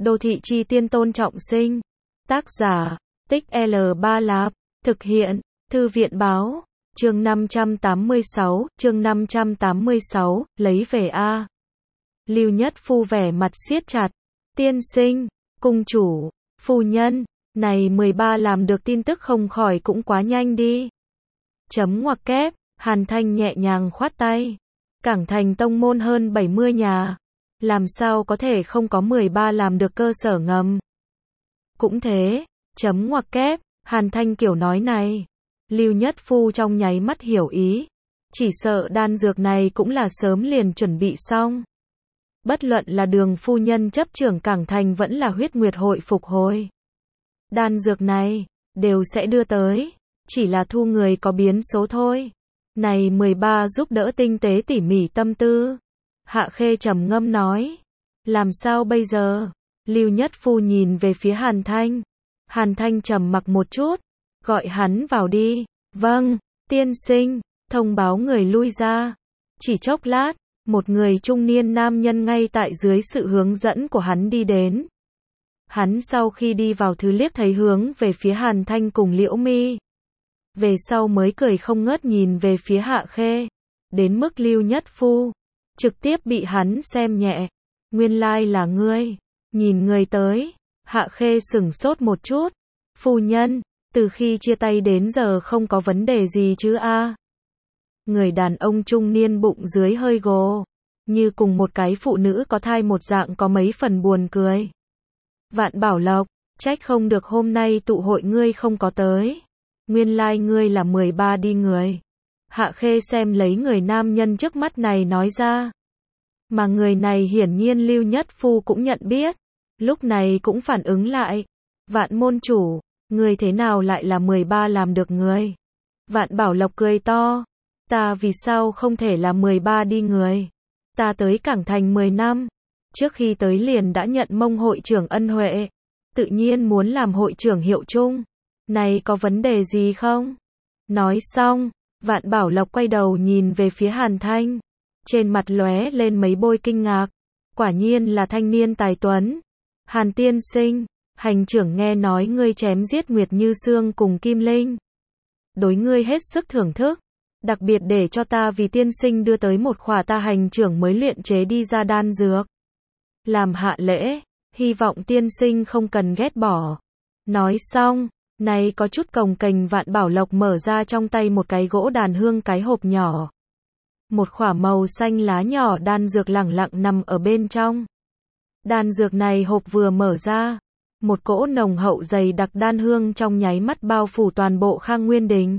Đô thị chi tiên Tôn Trọng Sinh. Tác giả, Tích L3 Lạp. Thực hiện, Thư viện báo. Chương 586, lấy về A. Lưu Nhất Phu vẻ mặt siết chặt. Tiên sinh, cung chủ, phu nhân, này 13 làm được tin tức không khỏi cũng quá nhanh đi. Chấm ngoặc kép, Hàn Thanh nhẹ nhàng khoát tay. Cảng thành tông môn hơn 70 nhà. Làm sao có thể không có 13 làm được cơ sở ngầm. Cũng thế, chấm ngoặc kép, Hàn Thanh kiểu nói này. Lưu Nhất Phu trong nháy mắt hiểu ý. Chỉ sợ đan dược này cũng là sớm liền chuẩn bị xong. Bất luận là Đường phu nhân chấp trưởng Cảng thành vẫn là Huyết Nguyệt hội phục hồi. Đan dược này, đều sẽ đưa tới. Chỉ là thu người có biến số thôi. Này 13 giúp đỡ tinh tế tỉ mỉ tâm tư. Hạ Khê trầm ngâm nói. Làm sao bây giờ? Lưu Nhất Phu nhìn về phía Hàn Thanh. Hàn Thanh trầm mặc một chút. Gọi hắn vào đi. Vâng, tiên sinh. Thông báo người lui ra. Chỉ chốc lát, một người trung niên nam nhân ngay tại dưới sự hướng dẫn của hắn đi đến. Hắn sau khi đi vào thứ liếc thấy hướng về phía Hàn Thanh cùng Liễu Mi. Về sau mới cười không ngớt nhìn về phía Hạ Khê. Đến mức Lưu Nhất Phu trực tiếp bị hắn xem nhẹ. Nguyên lai là ngươi. Nhìn người tới. Hạ Khê sửng sốt một chút. Phu nhân, từ khi chia tay đến giờ không có vấn đề gì chứ a? Người đàn ông trung niên bụng dưới hơi gồ. Như cùng một cái phụ nữ có thai một dạng có mấy phần buồn cười. Vạn Bảo Lộc, trách không được hôm nay tụ hội ngươi không có tới. Nguyên lai ngươi là 13 đi người. Hạ Khê xem lấy người nam nhân trước mắt này nói ra. Mà người này hiển nhiên Lưu Nhất Phu cũng nhận biết. Lúc này cũng phản ứng lại. Vạn môn chủ, ngươi thế nào lại là 13 làm được người? Vạn Bảo Lộc cười to. Ta vì sao không thể là 13 đi người? Ta tới Cảng thành 10 năm. Trước khi tới liền đã nhận mông hội trưởng ân huệ. Tự nhiên muốn làm hội trưởng hiệu chung. Này có vấn đề gì không? Nói xong, Vạn Bảo Lộc quay đầu nhìn về phía Hàn Thanh. Trên mặt lóe lên mấy bôi kinh ngạc. Quả nhiên là thanh niên tài tuấn. Hàn tiên sinh, hành trưởng nghe nói ngươi chém giết Nguyệt Như Sương cùng Kim Linh. Đối ngươi hết sức thưởng thức. Đặc biệt để cho ta vì tiên sinh đưa tới một khỏa ta hành trưởng mới luyện chế đi ra đan dược. Làm hạ lễ, hy vọng tiên sinh không cần ghét bỏ. Nói xong, này có chút cồng kềnh Vạn Bảo Lộc mở ra trong tay một cái gỗ đàn hương cái hộp nhỏ. Một khỏa màu xanh lá nhỏ đan dược lẳng lặng nằm ở bên trong. Đan dược này hộp vừa mở ra, một cỗ nồng hậu dày đặc đan hương trong nháy mắt bao phủ toàn bộ Khang Nguyên Đình.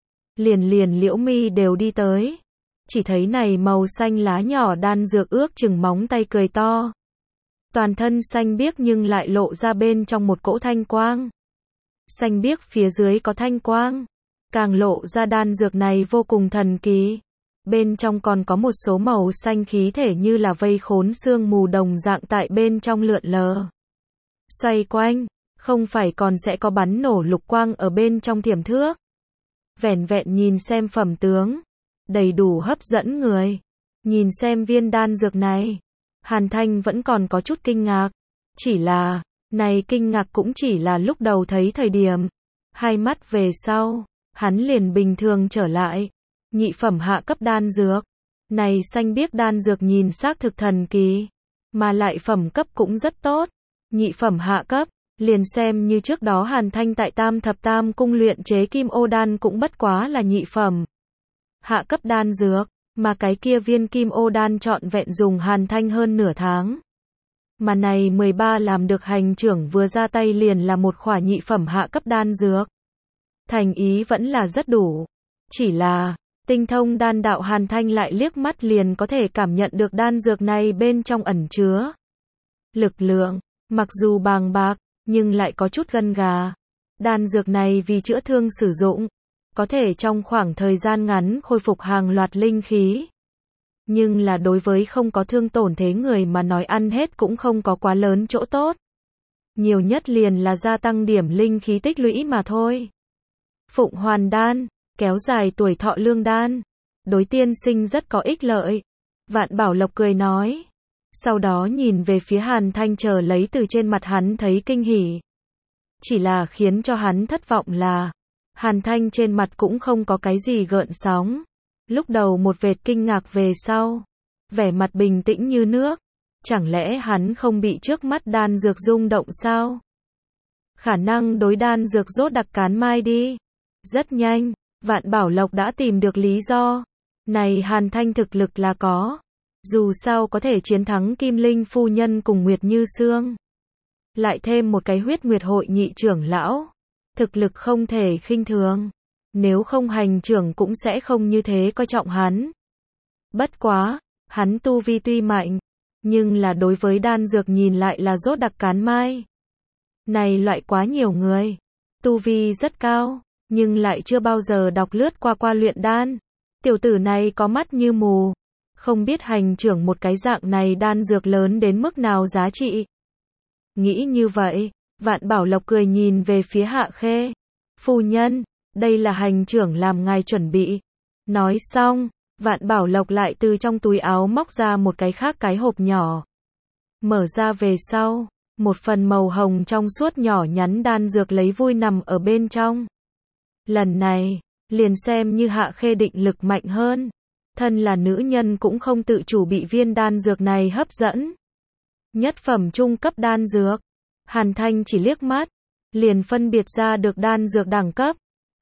Liền Liễu Mi đều đi tới. Chỉ thấy này màu xanh lá nhỏ đan dược ước chừng móng tay cười to. Toàn thân xanh biếc nhưng lại lộ ra bên trong một cỗ thanh quang. Xanh biếc phía dưới có thanh quang. Càng lộ ra đan dược này vô cùng thần kỳ. Bên trong còn có một số màu xanh khí thể như là vây khốn sương mù đồng dạng tại bên trong lượn lờ. Xoay quanh, không phải còn sẽ có bắn nổ lục quang ở bên trong tiềm thước. Vẻn vẹn nhìn xem phẩm tướng, đầy đủ hấp dẫn người. Nhìn xem viên đan dược này, Hàn Thanh vẫn còn có chút kinh ngạc. Chỉ là, này kinh ngạc cũng chỉ là lúc đầu thấy thời điểm. Hai mắt về sau, hắn liền bình thường trở lại. Nhị phẩm hạ cấp đan dược. Này xanh biếc đan dược nhìn xác thực thần kỳ. Mà lại phẩm cấp cũng rất tốt. Nhị phẩm hạ cấp. Liền xem như trước đó Hàn Thanh tại Tam Thập Tam cung luyện chế kim ô đan cũng bất quá là nhị phẩm hạ cấp đan dược, mà cái kia viên kim ô đan trọn vẹn dùng Hàn Thanh hơn nửa tháng. Mà này 13 làm được hành trưởng vừa ra tay liền là một khỏa nhị phẩm hạ cấp đan dược. Thành ý vẫn là rất đủ. Chỉ là, tinh thông đan đạo Hàn Thanh lại liếc mắt liền có thể cảm nhận được đan dược này bên trong ẩn chứa lực lượng, mặc dù bàng bạc, nhưng lại có chút gân gà. Đan dược này vì chữa thương sử dụng, có thể trong khoảng thời gian ngắn khôi phục hàng loạt linh khí. Nhưng là đối với không có thương tổn thế người mà nói ăn hết cũng không có quá lớn chỗ tốt. Nhiều nhất liền là gia tăng điểm linh khí tích lũy mà thôi. Phụng Hoàn đan, kéo dài tuổi thọ lương đan, đối tiên sinh rất có ích lợi. Vạn Bảo Lộc cười nói. Sau đó nhìn về phía Hàn Thanh chờ lấy từ trên mặt hắn thấy kinh hỉ. Chỉ là khiến cho hắn thất vọng là, Hàn Thanh trên mặt cũng không có cái gì gợn sóng. Lúc đầu một vệt kinh ngạc về sau, vẻ mặt bình tĩnh như nước. Chẳng lẽ hắn không bị trước mắt đan dược rung động sao? Khả năng đối đan dược rốt đặc cán mai đi. Rất nhanh, Vạn Bảo Lộc đã tìm được lý do. Này Hàn Thanh thực lực là có. Dù sao có thể chiến thắng Kim Linh phu nhân cùng Nguyệt Như Sương. Lại thêm một cái huyết nguyệt hội nhị trưởng lão. Thực lực không thể khinh thường. Nếu không hành trưởng cũng sẽ không như thế coi trọng hắn. Bất quá, hắn tu vi tuy mạnh, nhưng là đối với đan dược nhìn lại là rốt đặc cán mai. Này loại quá nhiều người, tu vi rất cao, nhưng lại chưa bao giờ đọc lướt qua luyện đan. Tiểu tử này có mắt như mù, không biết hành trưởng một cái dạng này đan dược lớn đến mức nào giá trị. Nghĩ như vậy, Vạn Bảo Lộc cười nhìn về phía Hạ Khê. Phu nhân, đây là hành trưởng làm ngài chuẩn bị. Nói xong, Vạn Bảo Lộc lại từ trong túi áo móc ra một cái khác cái hộp nhỏ. Mở ra về sau, một phần màu hồng trong suốt nhỏ nhắn đan dược lấy vui nằm ở bên trong. Lần này, liền xem như Hạ Khê định lực mạnh hơn. Thân là nữ nhân cũng không tự chủ bị viên đan dược này hấp dẫn. Nhất phẩm trung cấp đan dược. Hàn Thanh chỉ liếc mắt, liền phân biệt ra được đan dược đẳng cấp.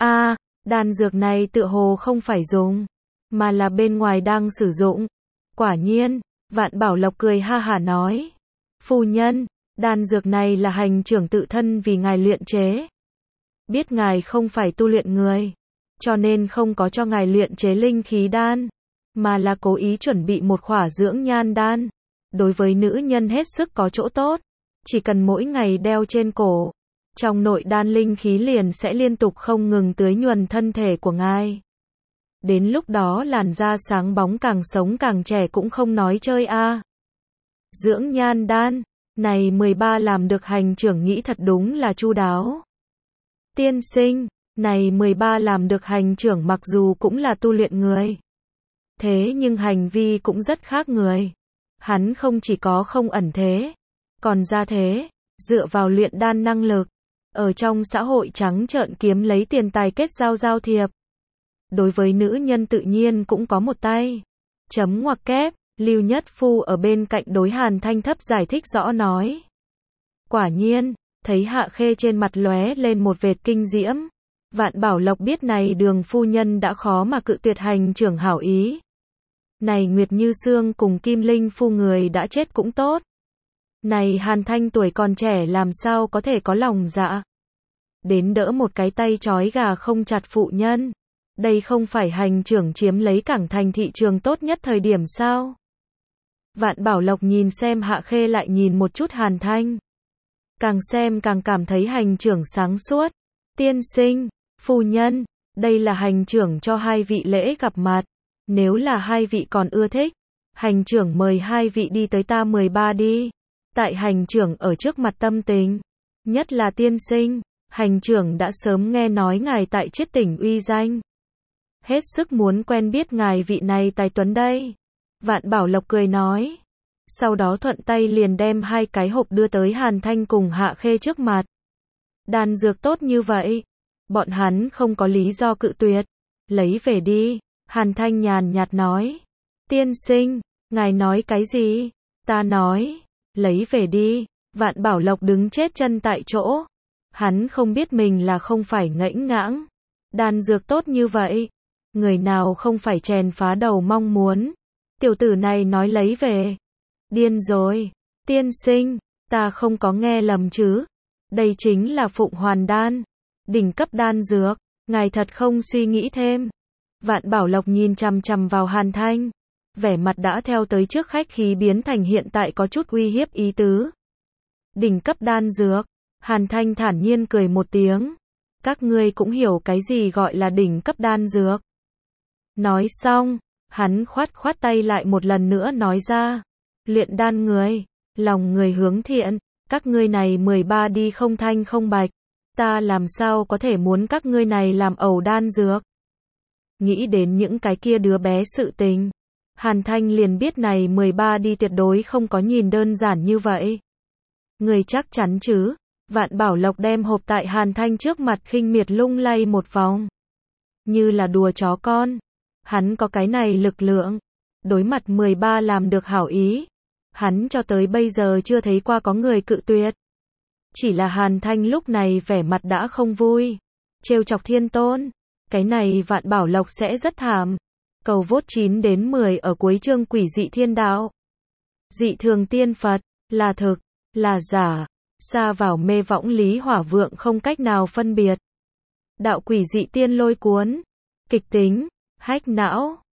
Đan dược này tựa hồ không phải dùng, mà là bên ngoài đang sử dụng. Quả nhiên, Vạn Bảo Lộc cười ha hả nói. Phu nhân, đan dược này là hành trưởng tự thân vì ngài luyện chế. Biết ngài không phải tu luyện người, cho nên không có cho ngài luyện chế linh khí đan, mà là cố ý chuẩn bị một khỏa dưỡng nhan đan. Đối với nữ nhân hết sức có chỗ tốt, chỉ cần mỗi ngày đeo trên cổ, trong nội đan linh khí liền sẽ liên tục không ngừng tưới nhuần thân thể của ngài. Đến lúc đó làn da sáng bóng càng sống càng trẻ cũng không nói chơi a. Dưỡng nhan đan, này 13 làm được hành trưởng nghĩ thật đúng là chu đáo. Tiên sinh, này 13 làm được hành trưởng mặc dù cũng là tu luyện người. Thế nhưng hành vi cũng rất khác người. Hắn không chỉ có không ẩn thế, còn ra thế, dựa vào luyện đan năng lực, ở trong xã hội trắng trợn kiếm lấy tiền tài kết giao thiệp. Đối với nữ nhân tự nhiên cũng có một tay. Chấm ngoặc kép, Lưu Nhất Phu ở bên cạnh đối Hàn Thanh thấp giải thích rõ nói. Quả nhiên, thấy Hạ Khê trên mặt lóe lên một vệt kinh diễm. Vạn Bảo Lộc biết này Đường phu nhân đã khó mà cự tuyệt hành trưởng hảo ý. Này Nguyệt Như Sương cùng Kim Linh phu người đã chết cũng tốt. Này Hàn Thanh tuổi còn trẻ làm sao có thể có lòng dạ đến đỡ một cái tay trói gà không chặt phụ nhân. Đây không phải hành trưởng chiếm lấy Cảng Thành thị trường tốt nhất thời điểm sao? Vạn Bảo Lộc nhìn xem Hạ Khê lại nhìn một chút Hàn Thanh. Càng xem càng cảm thấy hành trưởng sáng suốt. Tiên sinh, phu nhân, đây là hành trưởng cho hai vị lễ gặp mặt. Nếu là hai vị còn ưa thích, hành trưởng mời hai vị đi tới ta 13 đi. Tại hành trưởng ở trước mặt tâm tình, nhất là tiên sinh, hành trưởng đã sớm nghe nói ngài tại Chiết Tỉnh uy danh. Hết sức muốn quen biết ngài vị này tài tuấn đây. Vạn Bảo Lộc cười nói. Sau đó thuận tay liền đem hai cái hộp đưa tới Hàn Thanh cùng Hạ Khê trước mặt. Đan dược tốt như vậy, bọn hắn không có lý do cự tuyệt. Lấy về đi, Hàn Thanh nhàn nhạt nói. Tiên sinh, ngài nói cái gì? Ta nói, lấy về đi. Vạn Bảo Lộc đứng chết chân tại chỗ. Hắn không biết mình là không phải ngẫnh ngãng. Đan dược tốt như vậy, người nào không phải chèn phá đầu mong muốn. Tiểu tử này nói lấy về. Điên rồi. Tiên sinh, ta không có nghe lầm chứ. Đây chính là Phụng Hoàn đan, đỉnh cấp đan dược. Ngài thật không suy nghĩ thêm. Vạn Bảo Lộc nhìn chằm chằm vào Hàn Thanh. Vẻ mặt đã theo tới trước khách khí biến thành hiện tại có chút uy hiếp ý tứ. Đỉnh cấp đan dược. Hàn Thanh thản nhiên cười một tiếng. Các ngươi cũng hiểu cái gì gọi là đỉnh cấp đan dược. Nói xong, hắn khoát tay lại một lần nữa nói ra. Luyện đan người, lòng người hướng thiện, các ngươi này 13 đi không thanh không bạch. Ta làm sao có thể muốn các ngươi này làm ẩu đan dược. Nghĩ đến những cái kia đứa bé sự tình. Hàn Thanh liền biết này 13 đi tuyệt đối không có nhìn đơn giản như vậy. Người chắc chắn chứ? Vạn Bảo Lộc đem hộp tại Hàn Thanh trước mặt khinh miệt lung lay một vòng. Như là đùa chó con. Hắn có cái này lực lượng. Đối mặt 13 làm được hảo ý. Hắn cho tới bây giờ chưa thấy qua có người cự tuyệt. Chỉ là Hàn Thanh lúc này vẻ mặt đã không vui. Trêu chọc Thiên Tôn. Cái này Vạn Bảo Lộc sẽ rất thảm. Cầu vote 9 đến 10 ở cuối chương Quỷ dị thiên đạo. Dị thường tiên Phật, là thực, là giả, xa vào mê võng Lý Hỏa Vượng không cách nào phân biệt. Đạo quỷ dị tiên lôi cuốn, kịch tính, hách não.